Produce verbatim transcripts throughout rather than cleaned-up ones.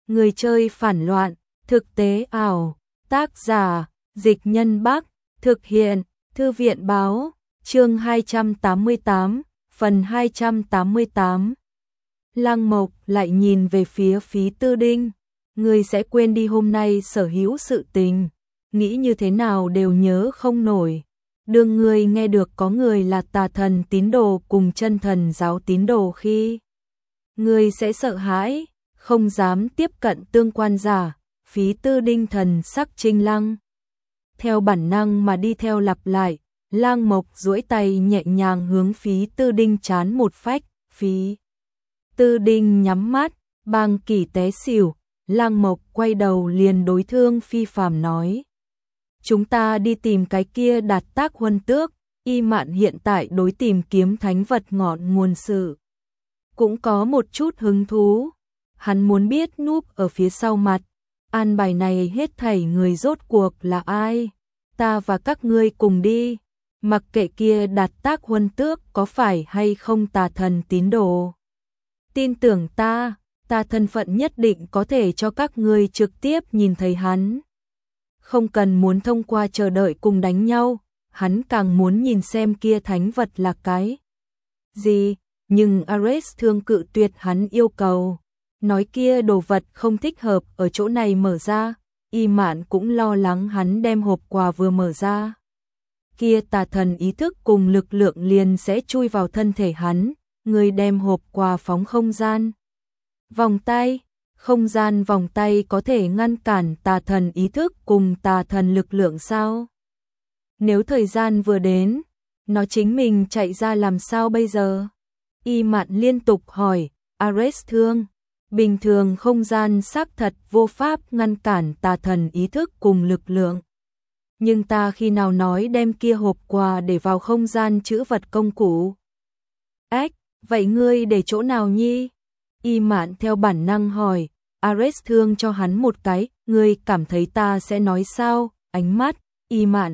Người chơi phản loạn, thực tế ảo, tác giả, Dịch Nhân Bắc, thực hiện, Thư viện Báo, chương hai trăm tám mươi tám, phần hai trăm tám mươi tám. Lăng Mộc lại nhìn về phía Phí Tư Đinh, người sẽ quên đi hôm nay sở hữu sự tình, nghĩ như thế nào đều nhớ không nổi. Đương người nghe được có người là tà thần tín đồ cùng chân thần giáo tín đồ khi người sẽ sợ hãi, không dám tiếp cận tương quan giả. Phí Tư Đinh thần sắc trinh lăng, theo bản năng mà đi theo lặp lại. Lăng Mộc duỗi tay nhẹ nhàng hướng Phí Tư Đinh chán một phách. Phí Tư Đinh nhắm mắt, bang kỳ té xỉu. Lăng Mộc quay đầu liền đối Thương Phi Phàm nói: chúng ta đi tìm cái kia Đạt Tác Huân Tước. Y Mạn hiện tại đối tìm kiếm thánh vật ngọn nguồn sự cũng có một chút hứng thú. Hắn muốn biết núp ở phía sau mặt an bài này hết thảy người rốt cuộc là ai. Ta và các ngươi cùng đi, mặc kệ kia Đạt Tác Huân Tước có phải hay không tà thần tín đồ. Tin tưởng ta, ta thân phận nhất định có thể cho các ngươi trực tiếp nhìn thấy hắn. Không cần muốn thông qua chờ đợi cùng đánh nhau, hắn càng muốn nhìn xem kia thánh vật là cái gì. Nhưng Ares Thương cự tuyệt hắn yêu cầu, nói kia đồ vật không thích hợp ở chỗ này mở ra. Y Mạn cũng lo lắng hắn đem hộp quà vừa mở ra, kia tà thần ý thức cùng lực lượng liền sẽ chui vào thân thể hắn. Người đem hộp quà phóng không gian vòng tay, không gian vòng tay có thể ngăn cản tà thần ý thức cùng tà thần lực lượng sao? Nếu thời gian vừa đến, nó chính mình chạy ra làm sao bây giờ? Y Mạn liên tục hỏi. Ares Thương, bình thường không gian xác thật vô pháp ngăn cản tà thần ý thức cùng lực lượng. Nhưng ta khi nào nói đem kia hộp quà để vào không gian trữ vật công cụ? Ếch, vậy ngươi để chỗ nào nhi? Y Mạn theo bản năng hỏi. Ares Thương cho hắn một cái, ngươi cảm thấy ta sẽ nói sao? Ánh mắt Y Mạn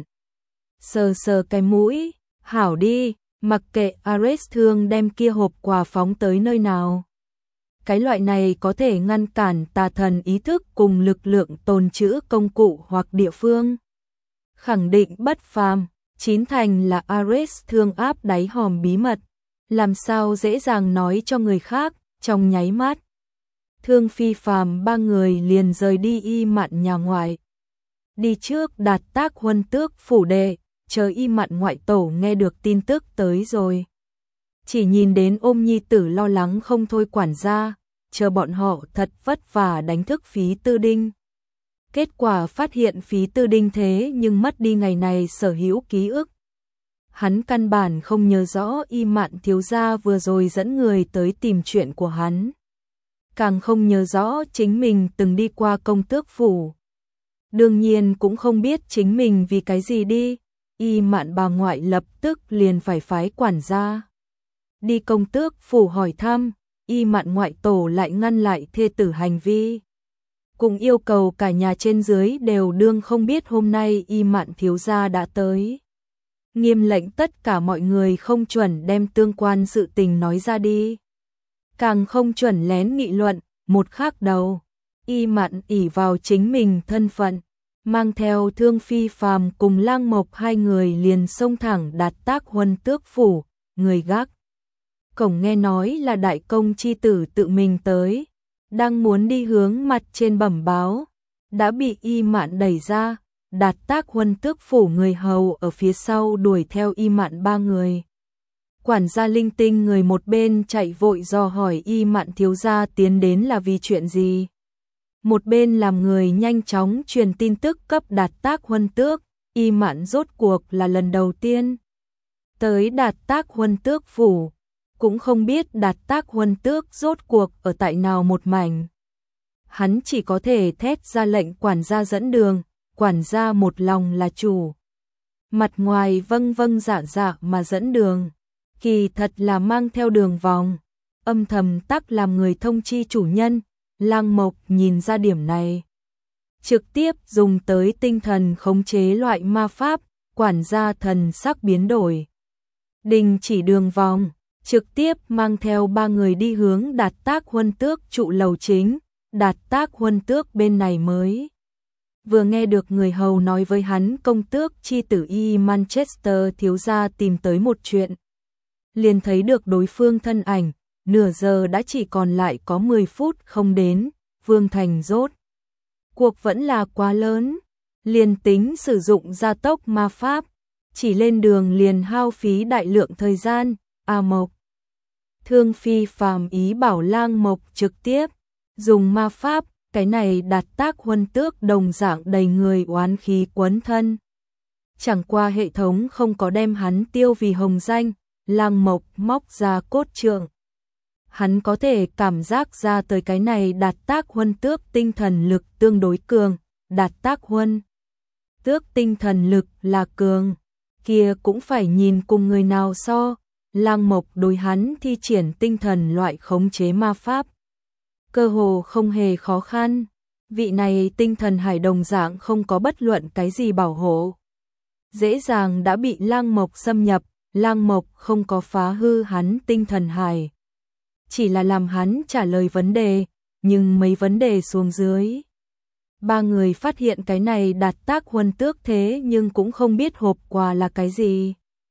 sờ sờ cái mũi, hảo đi, mặc kệ Ares Thương đem kia hộp quà phóng tới nơi nào. Cái loại này có thể ngăn cản tà thần ý thức cùng lực lượng tồn trữ công cụ hoặc địa phương, khẳng định bất phàm. Chín thành là Ares Thương áp đáy hòm bí mật, làm sao dễ dàng nói cho người khác. Trong nháy mắt, Thương Phi Phàm ba người liền rời đi Y Mạn nhà ngoại, đi trước Đạt Tác Huân Tước phủ đệ. Chờ Y Mạn ngoại tổ nghe được tin tức tới rồi, chỉ nhìn đến ôm nhi tử lo lắng không thôi quản gia, chờ bọn họ thật vất vả đánh thức Phí Tư Đinh. Kết quả phát hiện Phí Tư Đinh thế nhưng mất đi ngày này sở hữu ký ức. Hắn căn bản không nhớ rõ Y Mạn thiếu gia vừa rồi dẫn người tới tìm chuyện của hắn, càng không nhớ rõ chính mình từng đi qua công tước phủ. Đương nhiên cũng không biết chính mình vì cái gì đi. Y Mạn bà ngoại lập tức liền phải phái quản gia đi công tước phủ hỏi thăm. Y Mạn ngoại tổ lại ngăn lại thê tử hành vi, cùng yêu cầu cả nhà trên dưới đều đương không biết hôm nay Y Mạn thiếu gia đã tới, nghiêm lệnh tất cả mọi người không chuẩn đem tương quan sự tình nói ra đi, càng không chuẩn lén nghị luận. Một khác đầu, Y Mạn ỷ vào chính mình thân phận, mang theo Thương Phi Phàm cùng Lăng Mộc hai người liền xông thẳng Đạt Tác Huân Tước phủ. Người gác cổng nghe nói là đại công chi tử tự mình tới, đang muốn đi hướng mặt trên bẩm báo, đã bị Y Mạn đẩy ra. Đạt Tác Huân Tước phủ người hầu ở phía sau đuổi theo Y Mạn ba người. Quản gia linh tinh người một bên chạy vội dò hỏi Y Mạn thiếu gia tiến đến là vì chuyện gì, một bên làm người nhanh chóng truyền tin tức cấp Đạt Tác Huân Tước. Y Mạn rốt cuộc là lần đầu tiên tới Đạt Tác Huân Tước phủ, cũng không biết Đạt Tác Huân Tước rốt cuộc ở tại nào một mảnh. Hắn chỉ có thể thét ra lệnh quản gia dẫn đường. Quản gia một lòng là chủ, mặt ngoài vâng vâng dạ dạ mà dẫn đường, kỳ thật là mang theo đường vòng, âm thầm tắc làm người thông chi chủ nhân. Lăng Mộc nhìn ra điểm này, trực tiếp dùng tới tinh thần khống chế loại ma pháp. Quản gia thần sắc biến đổi, đình chỉ đường vòng, trực tiếp mang theo ba người đi hướng Đạt Tác Huân Tước trụ lầu chính. Đạt Tác Huân Tước bên này mới vừa nghe được người hầu nói với hắn công tước chi tử y Manchester thiếu gia tìm tới một chuyện. Liền thấy được đối phương thân ảnh, nửa giờ đã chỉ còn lại có mười phút không đến, Vương Thành rốt. Cuộc vẫn là quá lớn, liền tính sử dụng gia tốc ma pháp, chỉ lên đường liền hao phí đại lượng thời gian. A Mộc Thương Phi phàm ý bảo Lang Mộc trực tiếp dùng ma pháp, cái này Đạt Tác Huân Tước đồng dạng đầy người oán khí quấn thân. Chẳng qua hệ thống không có đem hắn tiêu vì hồng danh, Lang Mộc móc ra cốt trượng. Hắn có thể cảm giác ra tới cái này Đạt Tác Huân Tước tinh thần lực tương đối cường, Đạt Tác Huân Tước tinh thần lực là cường, kia cũng phải nhìn cùng người nào so. Lang Mộc đối hắn thi triển tinh thần loại khống chế ma pháp, cơ hồ không hề khó khăn. Vị này tinh thần hải đồng dạng không có bất luận cái gì bảo hộ, dễ dàng đã bị Lang Mộc xâm nhập. Lang Mộc không có phá hư hắn tinh thần hải, chỉ là làm hắn trả lời vấn đề, nhưng mấy vấn đề xuống dưới. Ba người phát hiện cái này Đạt Tác Huân Tước thế nhưng cũng không biết hộp quà là cái gì.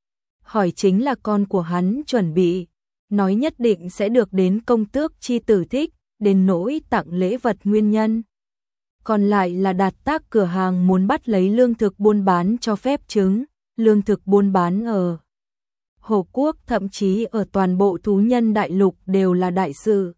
Hỏi chính là con của hắn chuẩn bị, nói nhất định sẽ được đến công tước chi tử thích, đến nỗi tặng lễ vật nguyên nhân. Còn lại là Đạt Tác cửa hàng muốn bắt lấy lương thực buôn bán cho phép chứng, lương thực buôn bán ở Hồ Quốc thậm chí ở toàn bộ thú nhân đại lục đều là đại sự.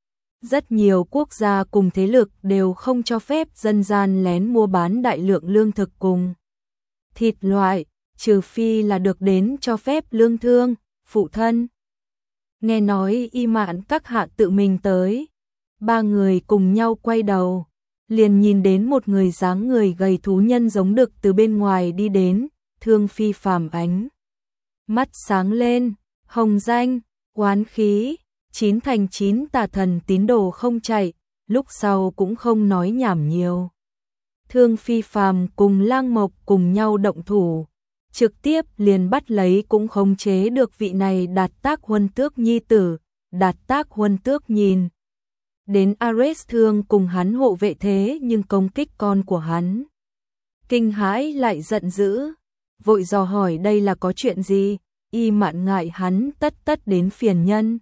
Rất nhiều quốc gia cùng thế lực đều không cho phép dân gian lén mua bán đại lượng lương thực cùng thịt loại, trừ phi là được đến cho phép lương thương, phụ thân. Nghe nói Y Mạn các hạ tự mình tới, ba người cùng nhau quay đầu, liền nhìn đến một người dáng người gầy thú nhân giống đực từ bên ngoài đi đến. Thương Phi phàm ánh mắt sáng lên, hồng danh, oán khí, chín thành chín tà thần tín đồ không chạy, lúc sau cũng không nói nhảm nhiều. Thương Phi phàm cùng Lang Mộc cùng nhau động thủ, trực tiếp liền bắt lấy cũng khống chế được vị này Đạt Tác Huân Tước nhi tử. Đạt Tác Huân Tước nhìn đến Ares Thương cùng hắn hộ vệ thế nhưng công kích con của hắn, kinh hãi lại giận dữ, vội dò hỏi đây là có chuyện gì. Y Mạn ngại hắn tất tất đến phiền nhân,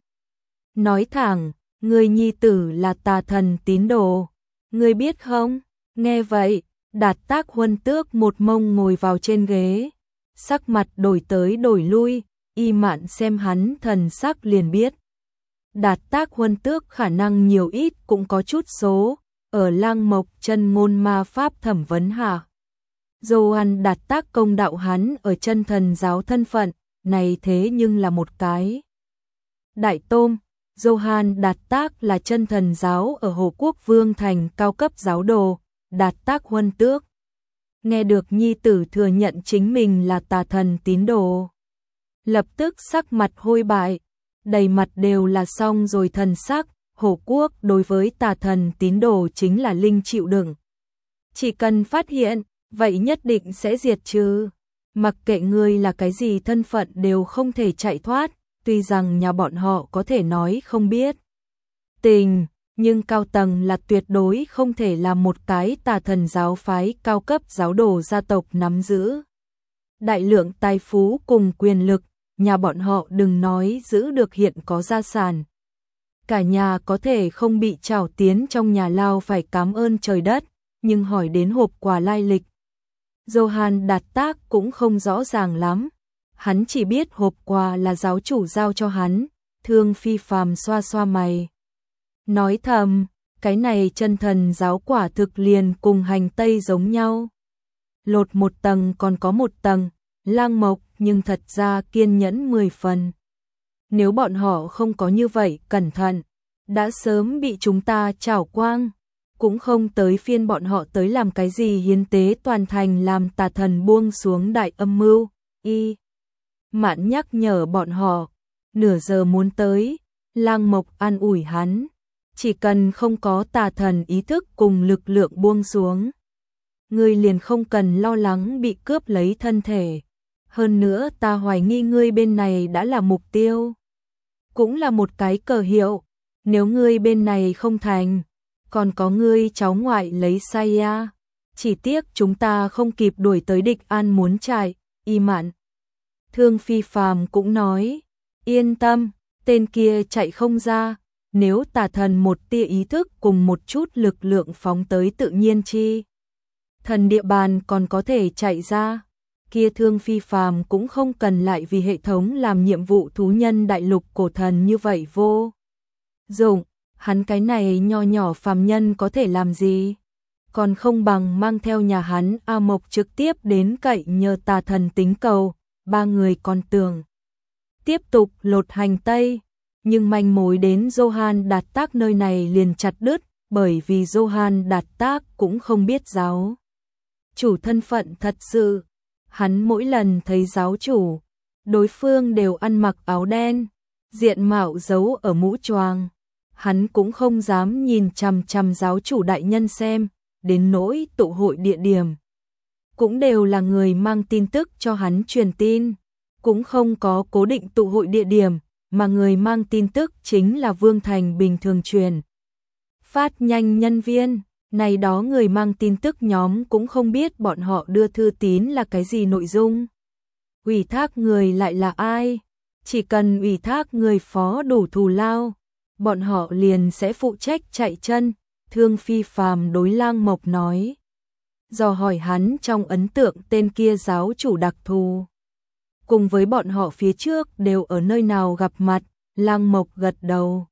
nói thẳng, người nhi tử là tà thần tín đồ, ngươi biết không? Nghe vậy, Đạt Tác Huân Tước một mông ngồi vào trên ghế, sắc mặt đổi tới đổi lui. Y Mạn xem hắn thần sắc liền biết Đạt Tác Huân Tước khả năng nhiều ít cũng có chút số, ở Lang Mộc chân ngôn ma pháp thẩm vấn hạ. Johan Đạt Tác công đạo hắn ở chân thần giáo thân phận, này thế nhưng là một cái đại tôm. Johan Đạt Tác là chân thần giáo ở Hồ Quốc Vương thành cao cấp giáo đồ. Đạt Tác Huân Tước nghe được nhi tử thừa nhận chính mình là tà thần tín đồ, lập tức sắc mặt hôi bại, đầy mặt đều là xong rồi thần sắc. Hồ Quốc đối với tà thần tín đồ chính là linh chịu đựng, chỉ cần phát hiện, vậy nhất định sẽ diệt trừ. Mặc kệ ngươi là cái gì thân phận đều không thể chạy thoát, tuy rằng nhà bọn họ có thể nói không biết tình, nhưng cao tầng là tuyệt đối không thể làm một cái tà thần giáo phái cao cấp giáo đồ gia tộc nắm giữ đại lượng tài phú cùng quyền lực, nhà bọn họ đừng nói giữ được hiện có gia sản, cả nhà có thể không bị trảo tiến trong nhà lao phải cảm ơn trời đất. Nhưng hỏi đến hộp quà lai lịch, Johan Đạt Tác cũng không rõ ràng lắm, hắn chỉ biết hộp quà là giáo chủ giao cho hắn. Thương Phi phàm xoa xoa mày, nói thầm, cái này chân thần giáo quả thực liền cùng hành tây giống nhau, lột một tầng còn có một tầng. Lang Mộc nhưng thật ra kiên nhẫn mười phần, nếu bọn họ không có như vậy cẩn thận, đã sớm bị chúng ta chảo quang, cũng không tới phiên bọn họ tới làm cái gì hiến tế toàn thành làm tà thần buông xuống đại âm mưu. Y Mạn nhắc nhở bọn họ, nửa giờ muốn tới. Lang Mộc an ủi hắn, chỉ cần không có tà thần ý thức cùng lực lượng buông xuống, ngươi liền không cần lo lắng bị cướp lấy thân thể. Hơn nữa ta hoài nghi ngươi bên này đã là mục tiêu, cũng là một cái cờ hiệu, nếu ngươi bên này không thành, Còn có ngươi cháu ngoại lấy sai à? Chỉ tiếc chúng ta không kịp đuổi tới địch an muốn chạy, Y Mạn. Thương Phi Phàm cũng nói, yên tâm, tên kia chạy không ra, nếu tà thần một tia ý thức cùng một chút lực lượng phóng tới tự nhiên chi. Thần địa bàn còn có thể chạy ra, kia Thương Phi Phàm cũng không cần lại vì hệ thống làm nhiệm vụ thú nhân đại lục cổ thần như vậy vô dụng, hắn cái này nho nhỏ phàm nhân có thể làm gì? Còn không bằng mang theo nhà hắn A Mộc trực tiếp đến cậy nhờ tà thần tính cầu, ba người còn tưởng tiếp tục lột hành tây, nhưng manh mối đến Johann Đạt Tác nơi này liền chặt đứt, bởi vì Johann Đạt Tác cũng không biết giáo chủ thân phận thật sự. Hắn mỗi lần thấy giáo chủ, đối phương đều ăn mặc áo đen, diện mạo giấu ở mũ choàng, hắn cũng không dám nhìn chằm chằm giáo chủ đại nhân xem, đến nỗi tụ hội địa điểm cũng đều là người mang tin tức cho hắn truyền tin, cũng không có cố định tụ hội địa điểm, mà người mang tin tức chính là Vương Thành bình thường truyền phát nhanh nhân viên. Này đó người mang tin tức nhóm cũng không biết bọn họ đưa thư tín là cái gì nội dung. Ủy thác người lại là ai? Chỉ cần ủy thác người phó đủ thù lao, bọn họ liền sẽ phụ trách chạy chân, Thương Phi Phàm đối Lang Mộc nói. Do hỏi hắn trong ấn tượng tên kia giáo chủ đặc thù, cùng với bọn họ phía trước đều ở nơi nào gặp mặt, Lang Mộc gật đầu.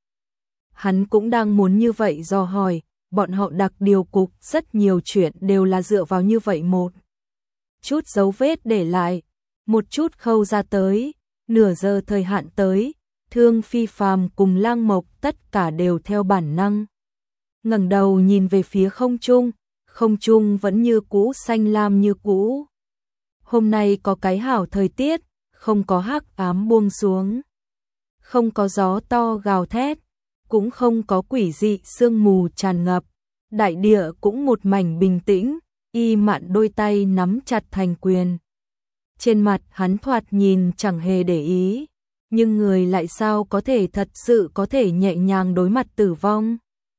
Hắn cũng đang muốn như vậy do hỏi. Bọn họ đặc điều cục rất nhiều chuyện đều là dựa vào như vậy một chút dấu vết để lại, một chút khâu ra tới, nửa giờ thời hạn tới, Thương Phi Phàm cùng Lang Mộc tất cả đều theo bản năng ngẩng đầu nhìn về phía không trung, không trung vẫn như cũ xanh lam như cũ. Hôm nay có cái hảo thời tiết, không có hắc ám buông xuống, không có gió to gào thét, cũng không có quỷ dị sương mù tràn ngập, đại địa cũng một mảnh bình tĩnh. Y Mạn đôi tay nắm chặt thành quyền, trên mặt hắn thoạt nhìn chẳng hề để ý, nhưng người lại sao có thể thật sự có thể nhẹ nhàng đối mặt tử vong.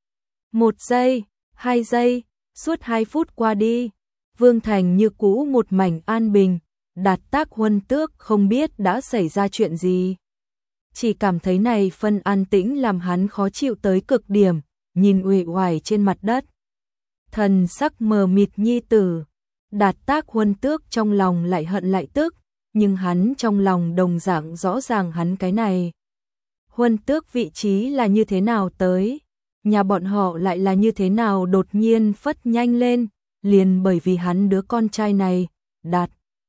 Một giây, hai giây, suốt hai phút qua đi, Vương Thành như cũ một mảnh an bình, Đạt Tác Huân Tước không biết đã xảy ra chuyện gì. Chỉ cảm thấy này phân an tĩnh làm hắn khó chịu tới cực điểm, nhìn uể oải trên mặt đất. Thần sắc mờ mịt nhi tử, Đạt Tác Huân Tước trong lòng lại hận lại tức, nhưng hắn trong lòng đồng dạng rõ ràng hắn cái này. Huân Tước vị trí là như thế nào tới, nhà bọn họ lại là như thế nào đột nhiên phất nhanh lên, liền bởi vì hắn đứa con trai này, Đạt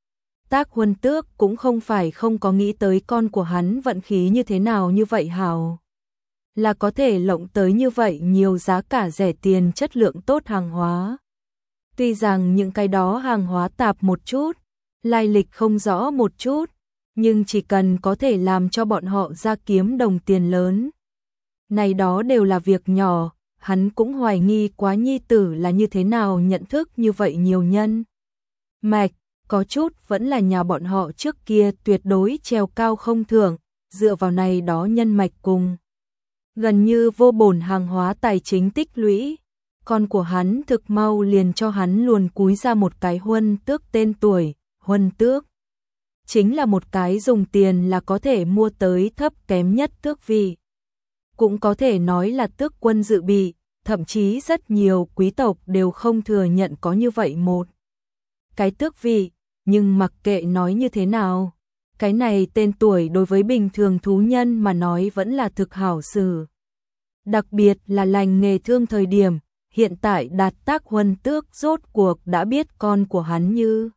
Tác Huân Tước cũng không phải không có nghĩ tới con của hắn vận khí như thế nào như vậy hảo. Là có thể lộng tới như vậy nhiều giá cả rẻ tiền chất lượng tốt hàng hóa. Tuy rằng những cái đó hàng hóa tạp một chút, lai lịch không rõ một chút, nhưng chỉ cần có thể làm cho bọn họ ra kiếm đồng tiền lớn. Này đó đều là việc nhỏ, hắn cũng hoài nghi quá nhi tử là như thế nào nhận thức như vậy nhiều nhân. Mạch, có chút vẫn là nhà bọn họ trước kia tuyệt đối treo cao không thưởng, dựa vào này đó nhân mạch cùng. Gần như vô bổn hàng hóa tài chính tích lũy, con của hắn thực mau liền cho hắn luồn cúi ra một cái Huân Tước tên tuổi, Huân Tước. Chính là một cái dùng tiền là có thể mua tới thấp kém nhất tước vị. Cũng có thể nói là tước quân dự bị, thậm chí rất nhiều quý tộc đều không thừa nhận có như vậy một cái tước vị, nhưng mặc kệ nói như thế nào, cái này tên tuổi đối với bình thường thú nhân mà nói vẫn là thực hảo xử. Đặc biệt là lành nghề thương thời điểm, hiện tại Đạt Tác Huân Tước rốt cuộc đã biết con của hắn như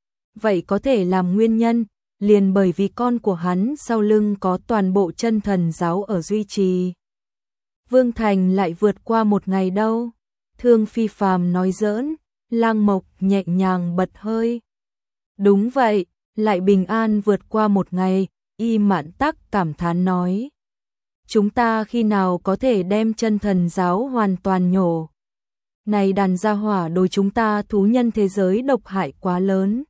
vậy có thể làm nguyên nhân, liền bởi vì con của hắn sau lưng có toàn bộ chân thần giáo ở duy trì. Vương Thành lại vượt qua một ngày đâu, Thương Phi Phàm nói giỡn, Lang Mộc nhẹ nhàng bật hơi. Đúng vậy, lại bình an vượt qua một ngày, Y Mạn Tắc cảm thán nói. Chúng ta khi nào có thể đem chân thần giáo hoàn toàn nhổ? Này đàn gia hỏa đối chúng ta thú nhân thế giới độc hại quá lớn.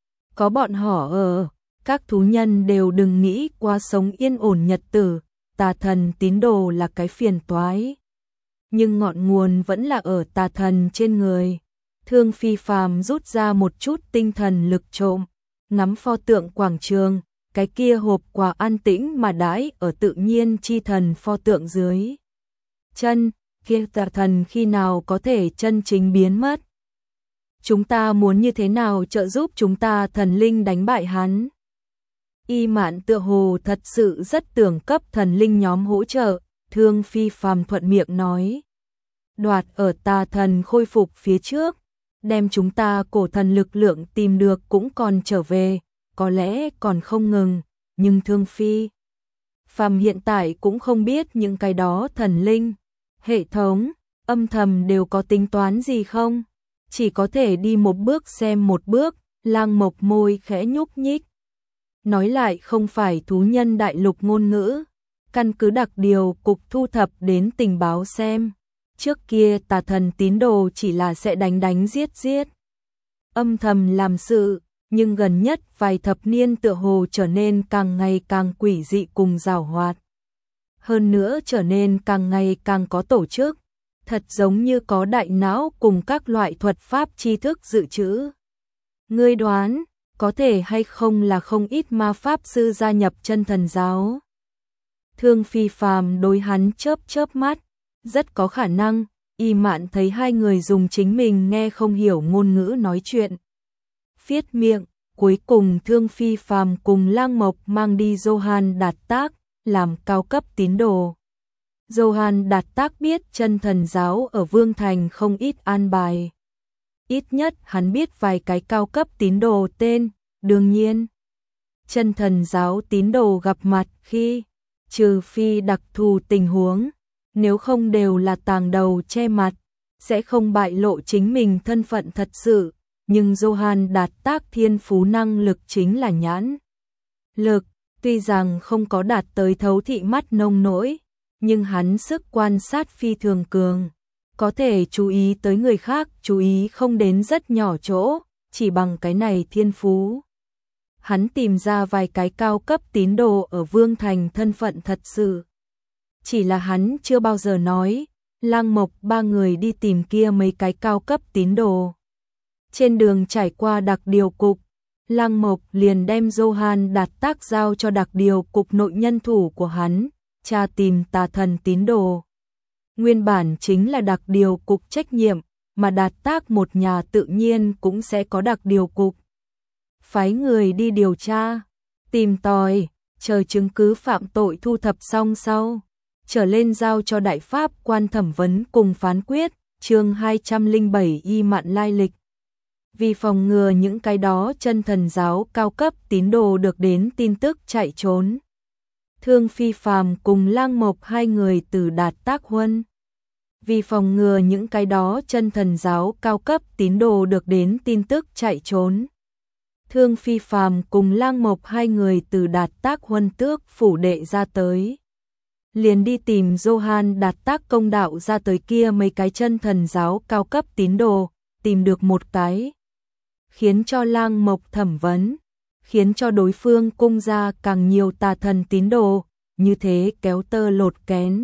Có bọn họ ở, các thú nhân đều đừng nghĩ qua sống yên ổn nhật tử, tà thần tín đồ là cái phiền toái. nhưng ngọn nguồn vẫn là ở tà thần trên người. Thương Phi Phàm rút ra một chút tinh thần lực trộm, ngắm pho tượng quảng trường, cái kia hộp quà an tĩnh mà đãi ở tự nhiên chi thần pho tượng dưới chân, kia tà thần khi nào có thể chân chính biến mất. Chúng ta muốn như thế nào trợ giúp chúng ta thần linh đánh bại hắn? Y Mạn tựa hồ thật sự rất tưởng cấp thần linh nhóm hỗ trợ, Thương Phi Phàm thuận miệng nói. Đoạt ở tà thần khôi phục phía trước, đem chúng ta cổ thần lực lượng tìm được cũng còn trở về, có lẽ còn không ngừng, nhưng Thương Phi Phàm hiện tại cũng không biết những cái đó thần linh, hệ thống, âm thầm đều có tính toán gì không? Chỉ có thể đi một bước xem một bước, Lang Mộc môi khẽ nhúc nhích. Nói lại không phải thú nhân đại lục ngôn ngữ, căn cứ đặc điều cục thu thập đến tình báo xem. Trước kia tà thần tín đồ chỉ là sẽ đánh đánh giết giết, âm thầm làm sự, nhưng gần nhất vài thập niên tựa hồ trở nên càng ngày càng quỷ dị cùng giàu hoạt. Hơn nữa trở nên càng ngày càng có tổ chức, thật giống như có đại não cùng các loại thuật pháp tri thức dự trữ. Ngươi đoán, có thể hay không là không ít ma pháp sư gia nhập chân thần giáo? Thương Phi Phàm đối hắn chớp chớp mắt, rất có khả năng. Y Mạn thấy hai người dùng chính mình nghe không hiểu ngôn ngữ nói chuyện, phiết miệng. Cuối cùng Thương Phi Phàm cùng Lang Mộc mang đi Johann Đạt Tác làm cao cấp tín đồ. Johann Đạt Tác biết chân thần giáo ở Vương Thành không ít an bài. Ít nhất hắn biết vài cái cao cấp tín đồ tên, đương nhiên. Chân thần giáo tín đồ gặp mặt khi, trừ phi đặc thù tình huống, nếu không đều là tàng đầu che mặt, sẽ không bại lộ chính mình thân phận thật sự. Nhưng Johann Đạt Tác thiên phú năng lực chính là nhãn lực, tuy rằng không có đạt tới thấu thị mắt nông nỗi, nhưng hắn sức quan sát phi thường cường, có thể chú ý tới người khác, chú ý không đến rất nhỏ chỗ, chỉ bằng cái này thiên phú. Hắn tìm ra vài cái cao cấp tín đồ ở Vương Thành thân phận thật sự. Chỉ là hắn chưa bao giờ nói, Lang Mộc ba người đi tìm kia mấy cái cao cấp tín đồ. Trên đường trải qua đặc điều cục, Lang Mộc liền đem Johann Đạt Tác giao cho đặc điều cục nội nhân thủ của hắn, tra tìm tà thần tín đồ. Nguyên bản chính là đặc điều cục trách nhiệm, mà Đạt Tác một nhà tự nhiên cũng sẽ có đặc điều cục. Phái người đi điều tra, tìm tòi, chờ chứng cứ phạm tội thu thập xong sau, trở lên giao cho đại pháp quan thẩm vấn cùng phán quyết. Chương hai trăm lẻ bảy Y Mạn lai lịch. Vì phòng ngừa những cái đó chân thần giáo cao cấp tín đồ được đến tin tức chạy trốn, Thương Phi Phàm cùng Lang Mộc hai người từ Đạt Tác huân. Vì phòng ngừa những cái đó chân thần giáo cao cấp tín đồ được đến tin tức chạy trốn, Thương Phi Phàm cùng Lang Mộc hai người từ Đạt Tác huân tước phủ đệ ra tới. Liền đi tìm Johann Đạt Tác công đạo ra tới kia mấy cái chân thần giáo cao cấp tín đồ, tìm được một cái, khiến cho Lang Mộc thẩm vấn, khiến cho đối phương cung ra càng nhiều tà thần tín đồ, như thế kéo tơ lột kén.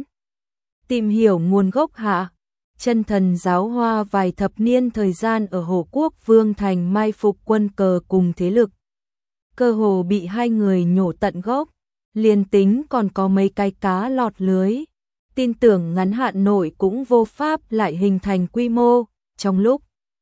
Tìm hiểu nguồn gốc hạ, chân thần giáo hoa vài thập niên thời gian ở Hồ Quốc Vương Thành mai phục quân cờ cùng thế lực. Cơ hồ bị hai người nhổ tận gốc, liền tính còn có mấy cái cá lọt lưới. Tin tưởng ngắn hạn nội cũng vô pháp lại hình thành quy mô, trong lúc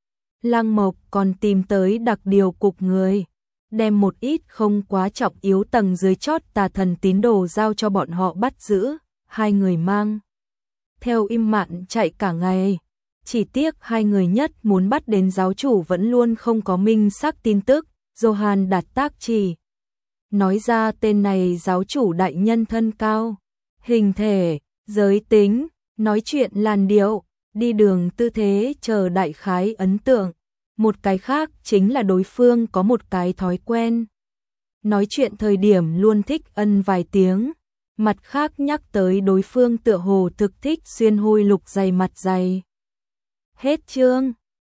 Lang Mộc còn tìm tới đặc điều cục người, đem một ít không quá trọng yếu tầng dưới chót tà thần tín đồ giao cho bọn họ bắt giữ, hai người mang theo im mạn chạy cả ngày. Chỉ tiếc hai người nhất muốn bắt đến giáo chủ vẫn luôn không có minh xác tin tức. Johann Đạt Tác chỉ nói ra tên này giáo chủ đại nhân thân cao, hình thể, giới tính, nói chuyện làn điệu, đi đường tư thế chờ đại khái ấn tượng. Một cái khác chính là đối phương có một cái thói quen, nói chuyện thời điểm luôn thích ân vài tiếng. Mặt khác nhắc tới đối phương tựa hồ thực thích xuyên hôi lục dày mặt dày. Hết chương.